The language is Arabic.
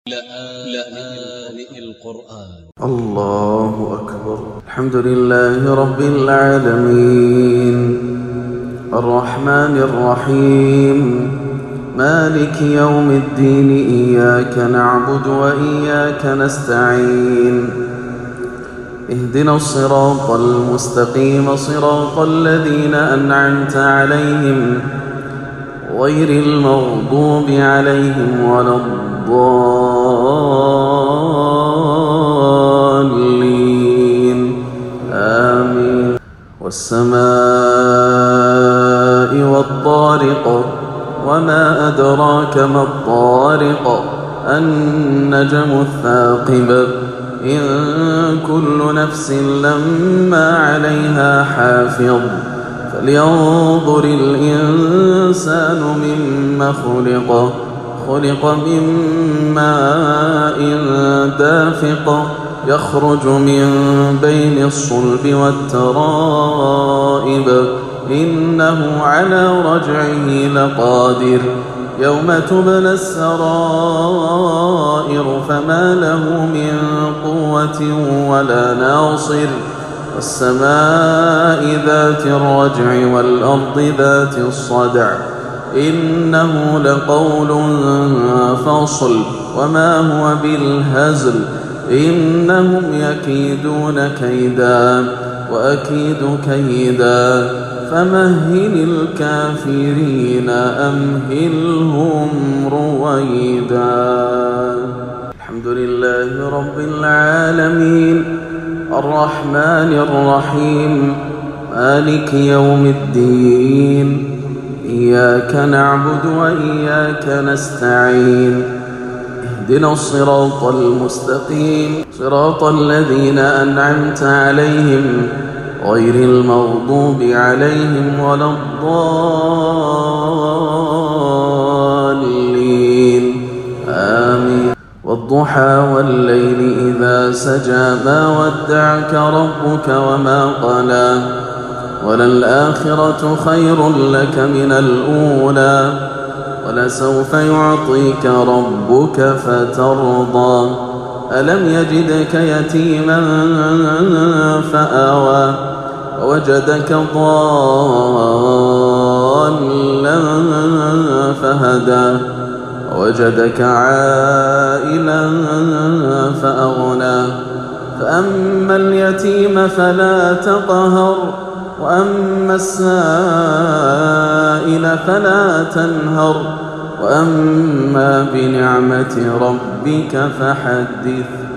لآن القرآن. الله أكبر. الحمد لله رب العالمين الرحمن الرحيم مالك يوم الدين إياك نعبد وإياك نستعين اهدنا الصراط المستقيم صراط الذين أنعمت عليهم غير المغضوب عليهم ولا الضالين آمين. والسماء والطارق وما أدراك ما الطارق النجم الثاقب إن كل نفس لما عليها حافظ فلينظر الإنسان مما خلق من ماء دافق يخرج من بين الصلب والترائب إنه على رجعه لقادر يوم تبلى السرائر فما له من قوة ولا ناصر والسماء ذات الرجع والأرض ذات الصدع إنه لقول فصل وما هو بالهزل إنهم يكيدون كيدا وأكيد كيدا فمهل الكافرين أمهلهم رويدا. الحمد لله رب العالمين الرحمن الرحيم مالك يوم الدين إياك نعبد وإياك نستعين اهدنا الصراط المستقيم صراط الذين أنعمت عليهم غير المغضوب عليهم ولا الضالين آمين. والضحى والليل إذا سجى ما ودعك ربك وما قلى وللآخرة خير لك من الأولى ولسوف يعطيك ربك فترضى ألم يجدك يتيما فآوى ووجدك ضالا فهدى ووجدك عائلا فأغنى فأما اليتيم فلا تقهر وأما السائل فلا تنهر وأما بنعمة ربك فحدث.